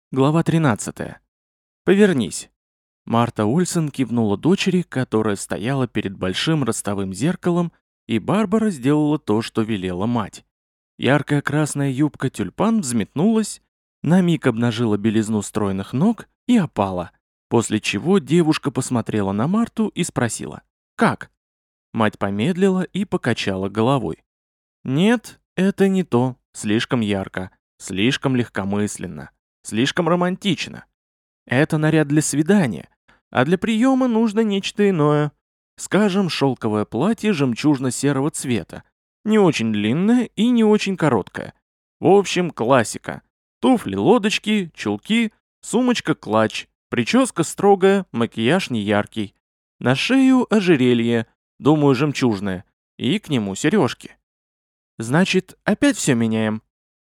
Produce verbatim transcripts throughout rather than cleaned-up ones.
Глава тринадцатая. Повернись. Марта Ольсен кивнула дочери, которая стояла перед большим ростовым зеркалом, и Барбара сделала то, что велела мать. Яркая красная юбка тюльпан взметнулась, на миг обнажила белизну стройных ног и опала, после чего девушка посмотрела на Марту и спросила: «Как?». Мать помедлила и покачала головой. «Нет, это не то, слишком ярко, слишком легкомысленно. Слишком романтично. Это наряд для свидания, а для приема нужно нечто иное. Скажем, шелковое платье жемчужно-серого цвета. Не очень длинное и не очень короткое. В общем, классика. Туфли-лодочки, чулки, сумочка-клатч, прическа строгая, макияж неяркий. На шею ожерелье, думаю, жемчужное, и к нему сережки. Значит, опять все меняем?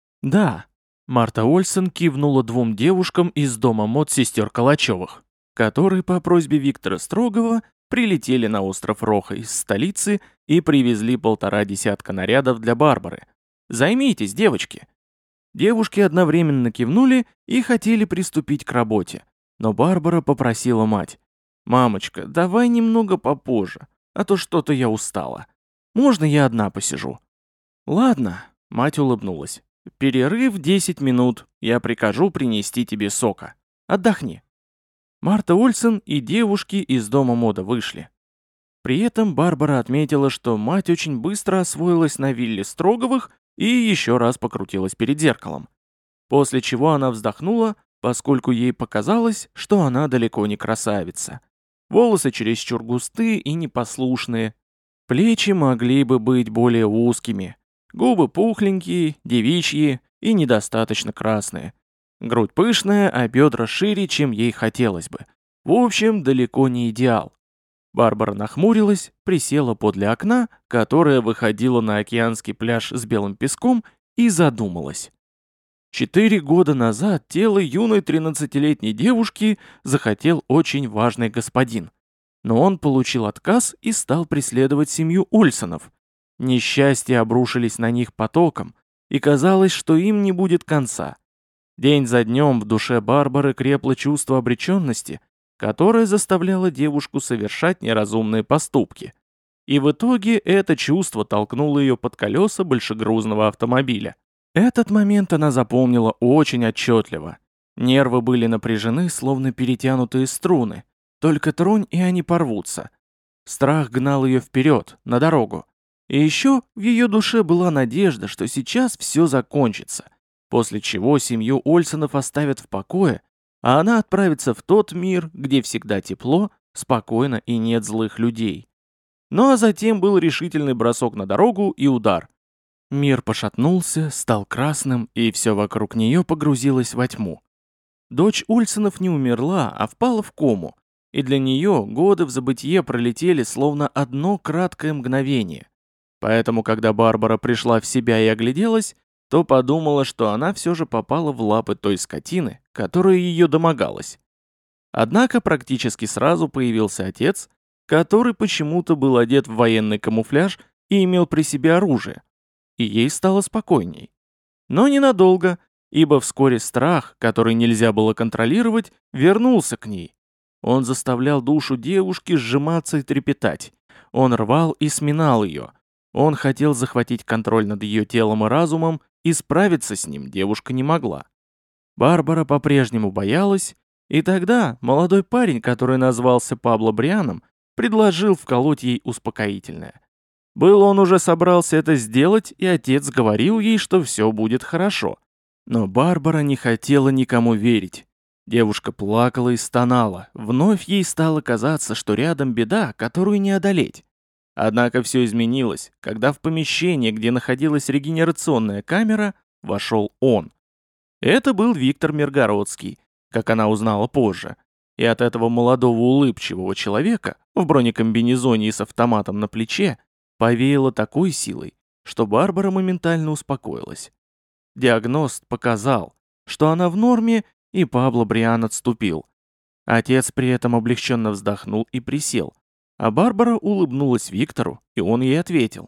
Да. Марта Ольсен кивнула двум девушкам из дома мод сестер Калачевых, которые по просьбе Виктора Строгова прилетели на остров Роха из столицы и привезли полтора десятка нарядов для Барбары. «Займитесь, девочки!» Девушки одновременно кивнули и хотели приступить к работе, но Барбара попросила мать: «Мамочка, давай немного попозже, а то что-то я устала. Можно я одна посижу?» «Ладно», — мать улыбнулась. «Перерыв десять минут, я прикажу принести тебе сока. Отдохни». Марта Ольсен и девушки из дома мода вышли. При этом Барбара отметила, что мать очень быстро освоилась на вилле Строговых и еще раз покрутилась перед зеркалом. После чего она вздохнула, поскольку ей показалось, что она далеко не красавица. Волосы чересчур густые и непослушные. Плечи могли бы быть более узкими. Губы пухленькие, девичьи и недостаточно красные. Грудь пышная, а бедра шире, чем ей хотелось бы. В общем, далеко не идеал. Барбара нахмурилась, присела подле окна, которое выходило на океанский пляж с белым песком, и задумалась. Четыре года назад тело юной тринадцатилетней девушки захотел очень важный господин. Но он получил отказ и стал преследовать семью Ольсонов. Несчастья обрушились на них потоком, и казалось, что им не будет конца. День за днем в душе Барбары крепло чувство обреченности, которое заставляло девушку совершать неразумные поступки. И в итоге это чувство толкнуло ее под колеса большегрузного автомобиля. Этот момент она запомнила очень отчетливо. Нервы были напряжены, словно перетянутые струны. Только тронь, и они порвутся. Страх гнал ее вперед, на дорогу. И еще в ее душе была надежда, что сейчас все закончится, после чего семью Ольсонов оставят в покое, а она отправится в тот мир, где всегда тепло, спокойно и нет злых людей. Ну а затем был решительный бросок на дорогу и удар. Мир пошатнулся, стал красным, и все вокруг нее погрузилось во тьму. Дочь Ольсонов не умерла, а впала в кому, и для нее годы в забытье пролетели словно одно краткое мгновение. Поэтому, когда Барбара пришла в себя и огляделась, то подумала, что она все же попала в лапы той скотины, которая ее домогалась. Однако практически сразу появился отец, который почему-то был одет в военный камуфляж и имел при себе оружие, и ей стало спокойней. Но ненадолго, ибо вскоре страх, который нельзя было контролировать, вернулся к ней. Он заставлял душу девушки сжиматься и трепетать. Он рвал и сминал ее. Он хотел захватить контроль над ее телом и разумом, и справиться с ним девушка не могла. Барбара по-прежнему боялась, и тогда молодой парень, который назвался Пабло Брианом, предложил вколоть ей успокоительное. Был он уже собрался это сделать, и отец говорил ей, что все будет хорошо. Но Барбара не хотела никому верить. Девушка плакала и стонала, вновь ей стало казаться, что рядом беда, которую не одолеть. Однако все изменилось, когда в помещение, где находилась регенерационная камера, вошел он. Это был Виктор Миргородский, как она узнала позже. И от этого молодого улыбчивого человека в бронекомбинезоне и с автоматом на плече повеяло такой силой, что Барбара моментально успокоилась. Диагност показал, что она в норме, и Пабло Бриан отступил. Отец при этом облегченно вздохнул и присел, а Барбара улыбнулась Виктору, и он ей ответил.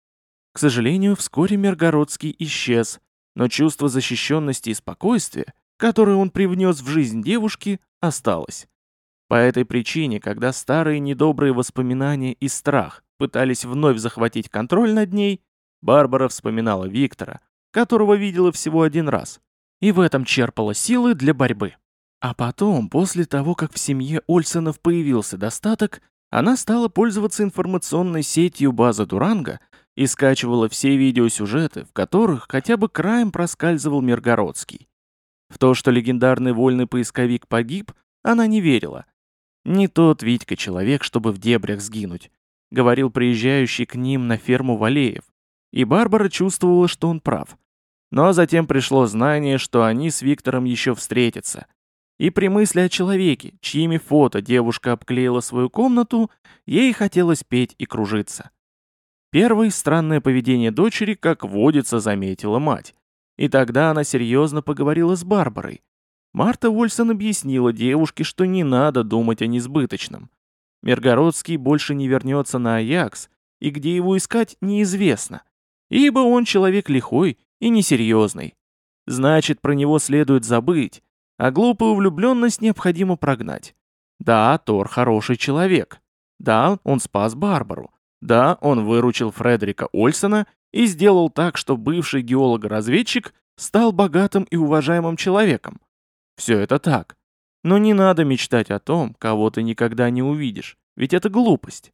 К сожалению, вскоре Миргородский исчез, но чувство защищенности и спокойствия, которое он привнес в жизнь девушки, осталось. По этой причине, когда старые недобрые воспоминания и страх пытались вновь захватить контроль над ней, Барбара вспоминала Виктора, которого видела всего один раз, и в этом черпала силы для борьбы. А потом, после того, как в семье Ольсонов появился достаток, она стала пользоваться информационной сетью базы Дуранга и скачивала все видеосюжеты, в которых хотя бы краем проскальзывал Миргородский. В то, что легендарный вольный поисковик погиб, она не верила. Не тот Витька человек, чтобы в дебрях сгинуть, говорил приезжающий к ним на ферму Валеев, и Барбара чувствовала, что он прав. Но затем пришло знание, что они с Виктором еще встретятся. И при мысли о человеке, чьими фото девушка обклеила свою комнату, ей хотелось петь и кружиться. Первое странное поведение дочери, как водится, заметила мать. И тогда она серьезно поговорила с Барбарой. Марта Ольсон объяснила девушке, что не надо думать о несбыточном. Миргородский больше не вернется на Аякс, и где его искать неизвестно, ибо он человек лихой и несерьезный. Значит, про него следует забыть, а глупую влюбленность необходимо прогнать. Да, Тор хороший человек. Да, он спас Барбару. Да, он выручил Фредерика Ольсона и сделал так, что бывший геолог-разведчик стал богатым и уважаемым человеком. Все это так. Но не надо мечтать о том, кого ты никогда не увидишь, ведь это глупость.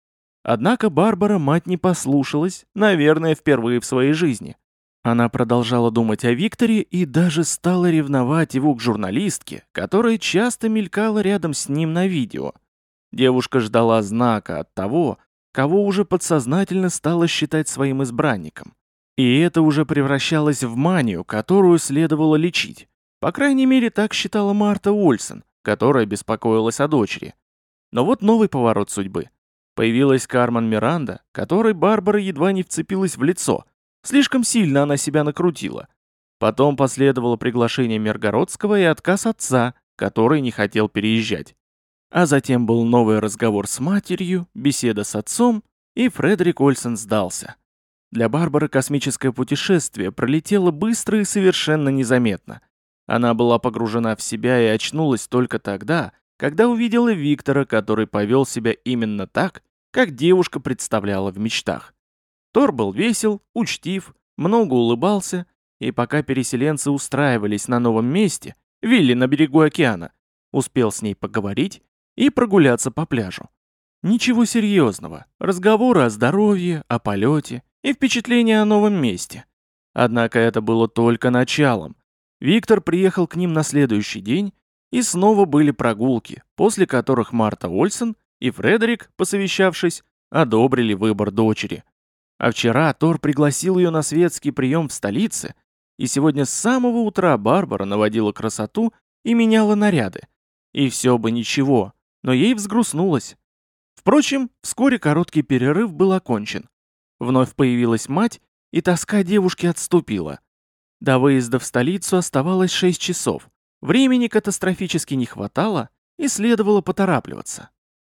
Однако Барбара мать не послушалась, наверное, впервые в своей жизни. Она продолжала думать о Викторе и даже стала ревновать его к журналистке, которая часто мелькала рядом с ним на видео. Девушка ждала знака от того, кого уже подсознательно стала считать своим избранником. И это уже превращалось в манию, которую следовало лечить. По крайней мере, так считала Марта Ольсон, которая беспокоилась о дочери. Но вот новый поворот судьбы. Появилась Кармен Миранда, которой Барбара едва не вцепилась в лицо. Слишком сильно она себя накрутила. Потом последовало приглашение Миргородского и отказ отца, который не хотел переезжать. А затем был новый разговор с матерью, беседа с отцом, и Фредерик Ольсон сдался. Для Барбары космическое путешествие пролетело быстро и совершенно незаметно. Она была погружена в себя и очнулась только тогда, когда увидела Виктора, который повел себя именно так, как девушка представляла в мечтах. Тор был весел, учтив, много улыбался, и пока переселенцы устраивались на новом месте, вилли на берегу океана, успел с ней поговорить и прогуляться по пляжу. Ничего серьезного, разговоры о здоровье, о полете и впечатления о новом месте. Однако это было только началом. Виктор приехал к ним на следующий день, и снова были прогулки, после которых Марта Ольсон и Фредерик, посовещавшись, одобрили выбор дочери. А вчера Тор пригласил ее на светский прием в столице, и сегодня с самого утра Барбара наводила красоту и меняла наряды. И все бы ничего, но ей взгрустнулось. Впрочем, вскоре короткий перерыв был окончен. Вновь появилась мать, и тоска девушки отступила. До выезда в столицу оставалось шесть часов. Времени катастрофически не хватало, и следовало поторапливаться.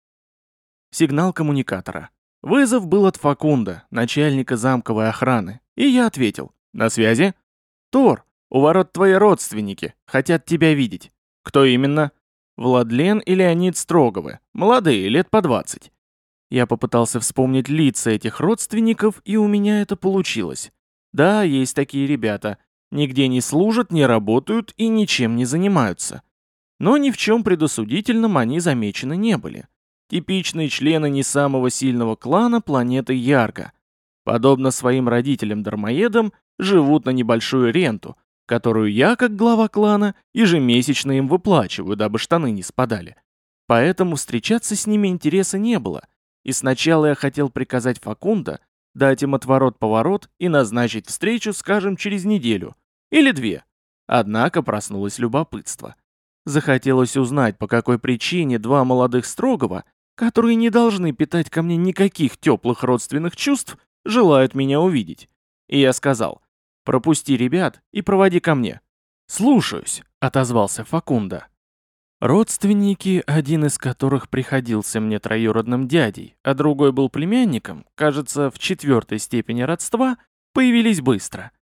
Сигнал коммуникатора. Вызов был от Факунда, начальника замковой охраны, и я ответил. «На связи?» «Тор, у ворот твои родственники, хотят тебя видеть». «Кто именно?» «Владлен и Леонид Строговы, молодые, лет по двадцать». Я попытался вспомнить лица этих родственников, и у меня это получилось. Да, есть такие ребята. Нигде не служат, не работают и ничем не занимаются. Но ни в чем предосудительном они замечены не были. Типичные члены не самого сильного клана планеты Ярго. Подобно своим родителям-дармоедам, живут на небольшую ренту, которую я, как глава клана, ежемесячно им выплачиваю, дабы штаны не спадали. Поэтому встречаться с ними интереса не было, и сначала я хотел приказать Факунда дать им отворот-поворот и назначить встречу, скажем, через неделю или две. Однако проснулось любопытство. Захотелось узнать, по какой причине два молодых Строгова, которые не должны питать ко мне никаких теплых родственных чувств, желают меня увидеть. И я сказал: «Пропусти ребят и проводи ко мне». «Слушаюсь», — отозвался Факунда. Родственники, один из которых приходился мне троюродным дядей, а другой был племянником, кажется, в четвертой степени родства, появились быстро.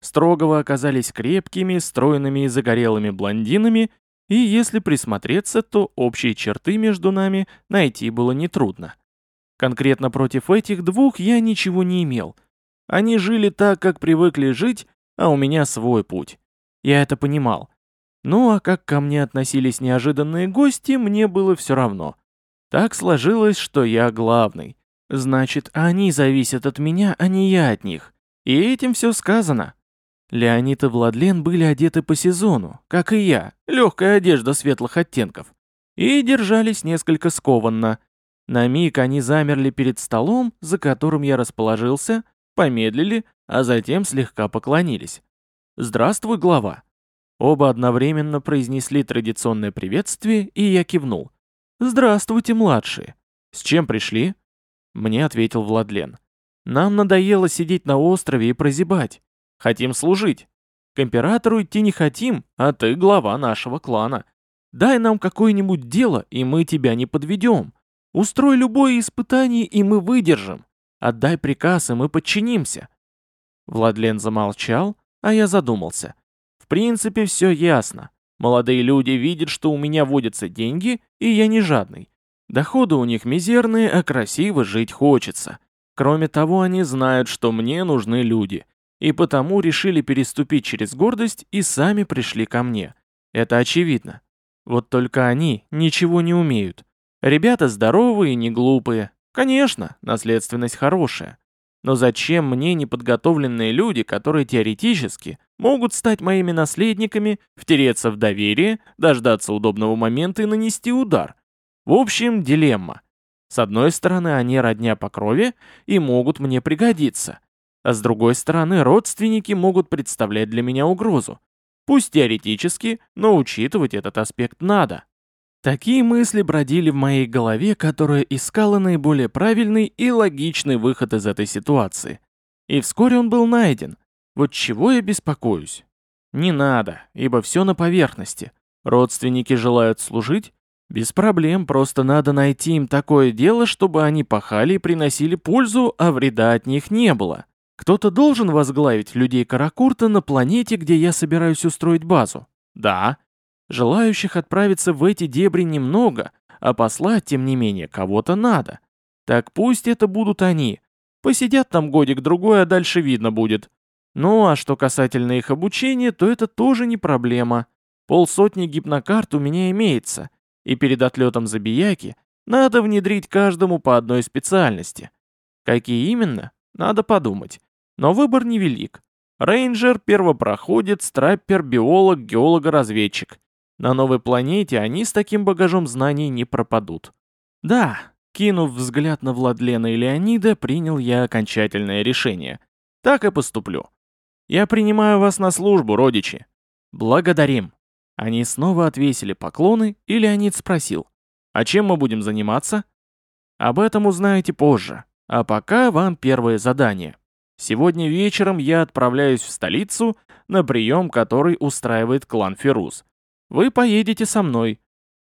Строгого оказались крепкими, стройными и загорелыми блондинами, и если присмотреться, то общие черты между нами найти было нетрудно. Конкретно против этих двух я ничего не имел. Они жили так, как привыкли жить, а у меня свой путь. Я это понимал. Ну а как ко мне относились неожиданные гости, мне было все равно. Так сложилось, что я главный. Значит, они зависят от меня, а не я от них. И этим все сказано. Леонид и Владлен были одеты по сезону, как и я, легкая одежда светлых оттенков. И держались несколько скованно. На миг они замерли перед столом, за которым я расположился, помедлили, а затем слегка поклонились. «Здравствуй, глава!» Оба одновременно произнесли традиционное приветствие, и я кивнул. «Здравствуйте, младшие! С чем пришли?» Мне ответил Владлен. «Нам надоело сидеть на острове и прозябать. Хотим служить. К императору идти не хотим, а ты глава нашего клана. Дай нам какое-нибудь дело, и мы тебя не подведем. Устрой любое испытание, и мы выдержим. Отдай приказ, и мы подчинимся». Владлен замолчал, а я задумался. В принципе, все ясно. Молодые люди видят, что у меня водятся деньги, и я не жадный. Доходы у них мизерные, а красиво жить хочется. Кроме того, они знают, что мне нужны люди, и потому решили переступить через гордость и сами пришли ко мне. Это очевидно. Вот только они ничего не умеют. Ребята здоровые и не глупые. Конечно, наследственность хорошая. Но зачем мне неподготовленные люди, которые теоретически могут стать моими наследниками, втереться в доверие, дождаться удобного момента и нанести удар? В общем, дилемма. С одной стороны, они родня по крови и могут мне пригодиться. А с другой стороны, родственники могут представлять для меня угрозу. Пусть теоретически, но учитывать этот аспект надо. Такие мысли бродили в моей голове, которая искала наиболее правильный и логичный выход из этой ситуации. И вскоре он был найден. Вот чего я беспокоюсь? Не надо, ибо все на поверхности. Родственники желают служить? Без проблем, просто надо найти им такое дело, чтобы они пахали и приносили пользу, а вреда от них не было. Кто-то должен возглавить людей Каракурта на планете, где я собираюсь устроить базу. Да. Желающих отправиться в эти дебри немного, а послать, тем не менее, кого-то надо. Так пусть это будут они. Посидят там годик-другой, а дальше видно будет. Ну а что касательно их обучения, то это тоже не проблема. Полсотни гипнокарт у меня имеется, и перед отлетом Забияки надо внедрить каждому по одной специальности. Какие именно? Надо подумать. Но выбор невелик. Рейнджер, первопроходец, траппер, биолог, геолого-разведчик. На новой планете они с таким багажом знаний не пропадут. Да, кинув взгляд на Владлена и Леонида, принял я окончательное решение. Так и поступлю. Я принимаю вас на службу, родичи. Благодарим. Они снова отвесили поклоны, и Леонид спросил: «А чем мы будем заниматься?» «Об этом узнаете позже. А пока вам первое задание. Сегодня вечером я отправляюсь в столицу на прием, который устраивает клан Фирус. Вы поедете со мной».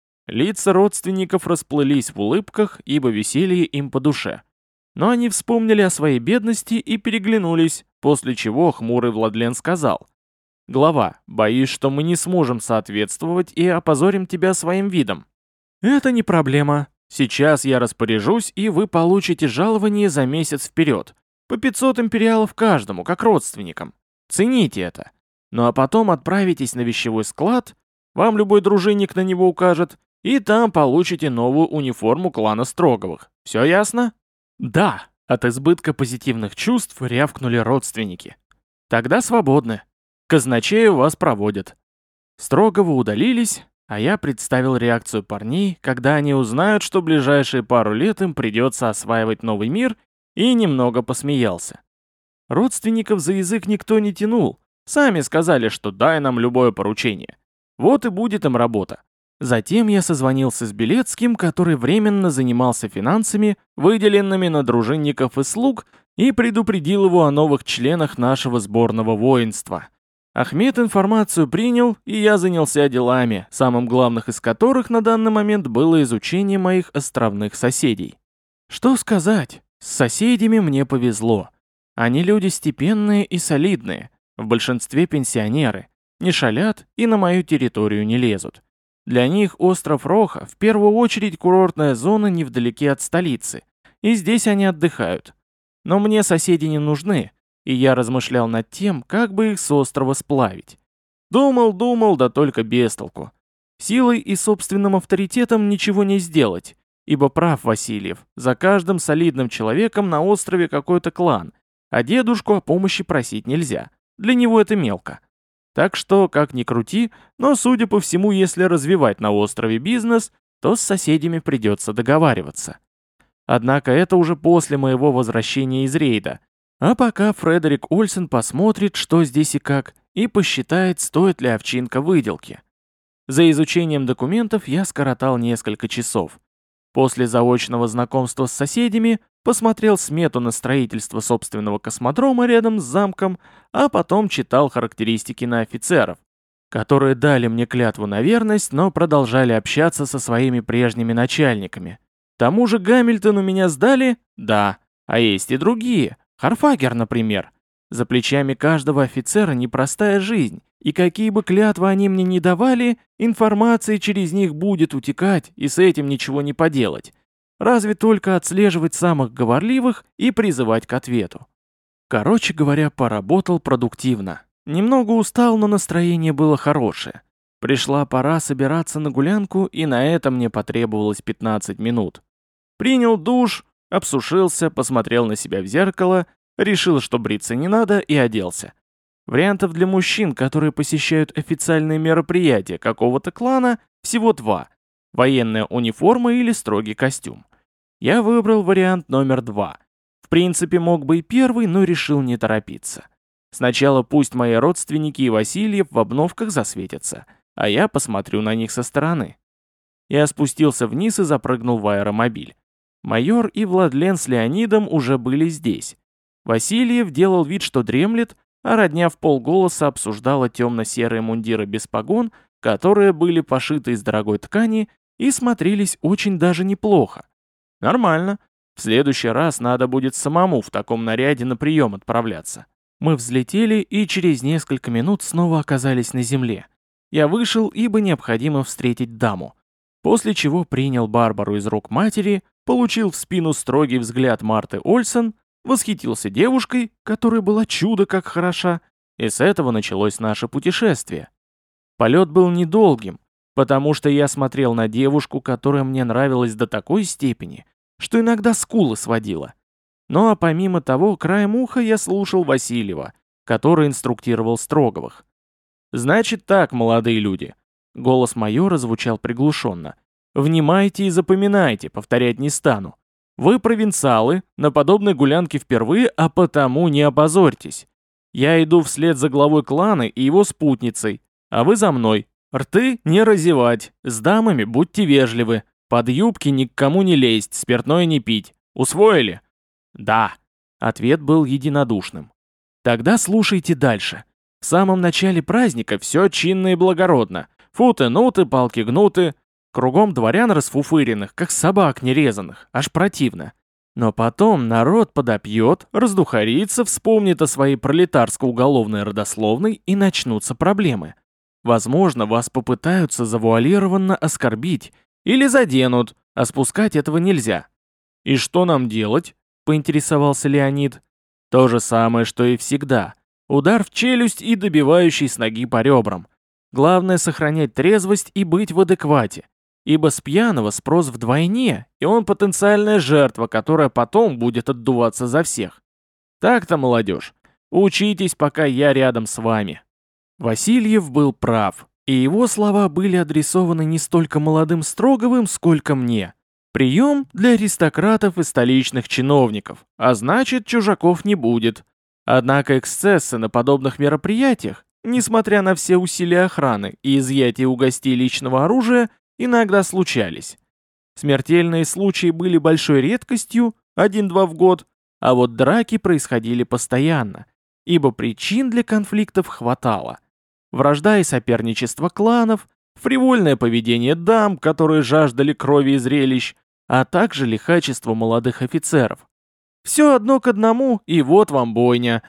Лица родственников расплылись в улыбках, ибо веселье им по душе. Но они вспомнили о своей бедности и переглянулись, после чего хмурый Владлен сказал: «Глава, боюсь, что мы не сможем соответствовать и опозорим тебя своим видом». «Это не проблема. Сейчас я распоряжусь, и вы получите жалование за месяц вперед. По пятьсот империалов каждому, как родственникам. Цените это. Ну а потом отправитесь на вещевой склад, вам любой дружинник на него укажет, и там получите новую униформу клана Строговых. Все ясно?» «Да», — от избытка позитивных чувств рявкнули родственники. «Тогда свободны. Казначею вас проводят». Строговы удалились, а я представил реакцию парней, когда они узнают, что ближайшие пару лет им придется осваивать новый мир, и немного посмеялся. Родственников за язык никто не тянул, сами сказали, что дай нам любое поручение. Вот и будет им работа. Затем я созвонился с Белецким, который временно занимался финансами, выделенными на дружинников и слуг, и предупредил его о новых членах нашего сборного воинства. Ахмед информацию принял, и я занялся делами, самым главным из которых на данный момент было изучение моих островных соседей. Что сказать, с соседями мне повезло. Они люди степенные и солидные. В большинстве пенсионеры, не шалят и на мою территорию не лезут. Для них остров Роха в первую очередь курортная зона невдалеке от столицы, и здесь они отдыхают. Но мне соседи не нужны, и я размышлял над тем, как бы их с острова сплавить. Думал, думал, да только без толку. Силой и собственным авторитетом ничего не сделать, ибо прав Васильев, за каждым солидным человеком на острове какой-то клан, а дедушку о помощи просить нельзя, для него это мелко. Так что, как ни крути, но, судя по всему, если развивать на острове бизнес, то с соседями придется договариваться. Однако это уже после моего возвращения из рейда, а пока Фредерик Ольсен посмотрит, что здесь и как, и посчитает, стоит ли овчинка выделки. За изучением документов я скоротал несколько часов. После заочного знакомства с соседями посмотрел смету на строительство собственного космодрома рядом с замком, а потом читал характеристики на офицеров, которые дали мне клятву на верность, но продолжали общаться со своими прежними начальниками. К тому же Гамильтону меня сдали? Да. А есть и другие. Харфагер, например. За плечами каждого офицера непростая жизнь, и какие бы клятвы они мне не давали, информация через них будет утекать, и с этим ничего не поделать. Разве только отслеживать самых говорливых и призывать к ответу. Короче говоря, поработал продуктивно. Немного устал, но настроение было хорошее. Пришла пора собираться на гулянку, и на это мне потребовалось пятнадцать минут. Принял душ, обсушился, посмотрел на себя в зеркало, решил, что бриться не надо, и оделся. Вариантов для мужчин, которые посещают официальные мероприятия какого-то клана, всего два. Военная униформа или строгий костюм. Я выбрал вариант номер два. В принципе, мог бы и первый, но решил не торопиться. Сначала пусть мои родственники и Васильев в обновках засветятся, а я посмотрю на них со стороны. Я спустился вниз и запрыгнул в аэромобиль. Майор и Владлен с Леонидом уже были здесь. Васильев делал вид, что дремлет, а родня в полголоса обсуждала темно-серые мундиры без погон, которые были пошиты из дорогой ткани и смотрелись очень даже неплохо. Нормально. В следующий раз надо будет самому в таком наряде на прием отправляться. Мы взлетели и через несколько минут снова оказались на земле. Я вышел, ибо необходимо встретить даму. После чего принял Барбару из рук матери, получил в спину строгий взгляд Марты Ольсен, восхитился девушкой, которая была чудо как хороша, и с этого началось наше путешествие. Полет был недолгим, потому что я смотрел на девушку, которая мне нравилась до такой степени, что иногда скулы сводила. Ну а помимо того, краем уха я слушал Васильева, который инструктировал Строговых. «Значит так, молодые люди». Голос майора звучал приглушенно. «Внимайте и запоминайте, повторять не стану. Вы провинциалы, на подобной гулянке впервые, а потому не опозорьтесь. Я иду вслед за главой клана и его спутницей, а вы за мной. Рты не разевать, с дамами будьте вежливы, под юбки ни к кому не лезть, спиртное не пить. Усвоили?» «Да». Ответ был единодушным. «Тогда слушайте дальше. В самом начале праздника все чинно и благородно. Футы-нуты, палки гнуты. Кругом дворян расфуфыренных, как собак нерезанных, аж противно. Но потом народ подопьет, раздухарится, вспомнит о своей пролетарско-уголовной родословной и начнутся проблемы. Возможно, вас попытаются завуалированно оскорбить или заденут, а спускать этого нельзя. «И что нам делать?» — поинтересовался Леонид. «То же самое, что и всегда. Удар в челюсть и добивающий с ноги по ребрам. Главное сохранять трезвость и быть в адеквате. Ибо с пьяного спрос вдвойне, и он потенциальная жертва, которая потом будет отдуваться за всех. Так-то, молодежь, учитесь, пока я рядом с вами». Васильев был прав, и его слова были адресованы не столько молодым Строговым, сколько мне. Прием для аристократов и столичных чиновников, а значит, чужаков не будет. Однако эксцессы на подобных мероприятиях, несмотря на все усилия охраны и изъятие у гостей личного оружия, иногда случались. Смертельные случаи были большой редкостью, один-два в год, а вот драки происходили постоянно, ибо причин для конфликтов хватало. Вражда и соперничество кланов, фривольное поведение дам, которые жаждали крови и зрелищ, а также лихачество молодых офицеров. Все одно к одному, и вот вам бойня.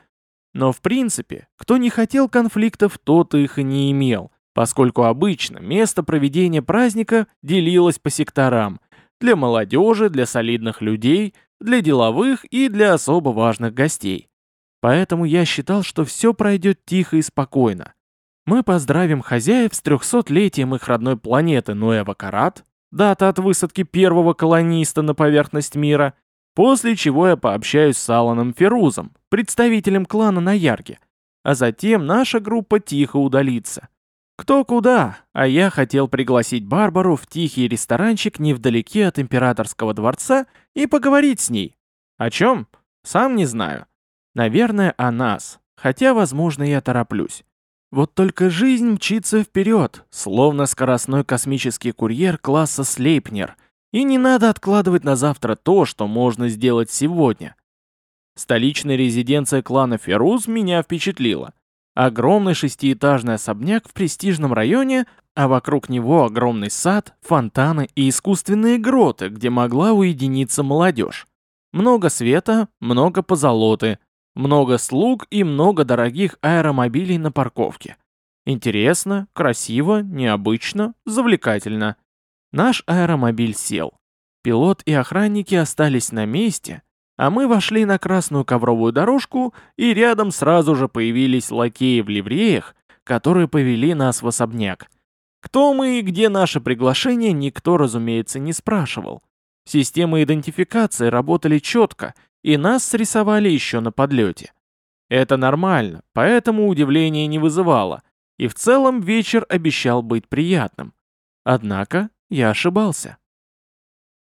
Но в принципе, кто не хотел конфликтов, тот их и не имел, поскольку обычно место проведения праздника делилось по секторам: для молодежи, для солидных людей, для деловых и для особо важных гостей. Поэтому я считал, что все пройдет тихо и спокойно. Мы поздравим хозяев с трехсотлетием их родной планеты Нуэва-Карат, дата от высадки первого колониста на поверхность мира, после чего я пообщаюсь с Аланом Ферузом, представителем клана на Ярге, а затем наша группа тихо удалится. Кто куда, а я хотел пригласить Барбару в тихий ресторанчик невдалеке от императорского дворца и поговорить с ней. О чем? Сам не знаю. Наверное, о нас, хотя, возможно, я тороплюсь. Вот только жизнь мчится вперед, словно скоростной космический курьер класса Слейпнер, и не надо откладывать на завтра то, что можно сделать сегодня. Столичная резиденция клана Феруз меня впечатлила. Огромный шестиэтажный особняк в престижном районе, а вокруг него огромный сад, фонтаны и искусственные гроты, где могла уединиться молодежь. Много света, много позолоты, много слуг и много дорогих аэромобилей на парковке. Интересно, красиво, необычно, завлекательно. Наш аэромобиль сел. Пилот и охранники остались на месте, а мы вошли на красную ковровую дорожку, и рядом сразу же появились лакеи в ливреях, которые повели нас в особняк. Кто мы и где наше приглашение, никто, разумеется, не спрашивал. Системы идентификации работали четко, и нас срисовали еще на подлете. Это нормально, поэтому удивления не вызывало, и в целом вечер обещал быть приятным. Однако я ошибался.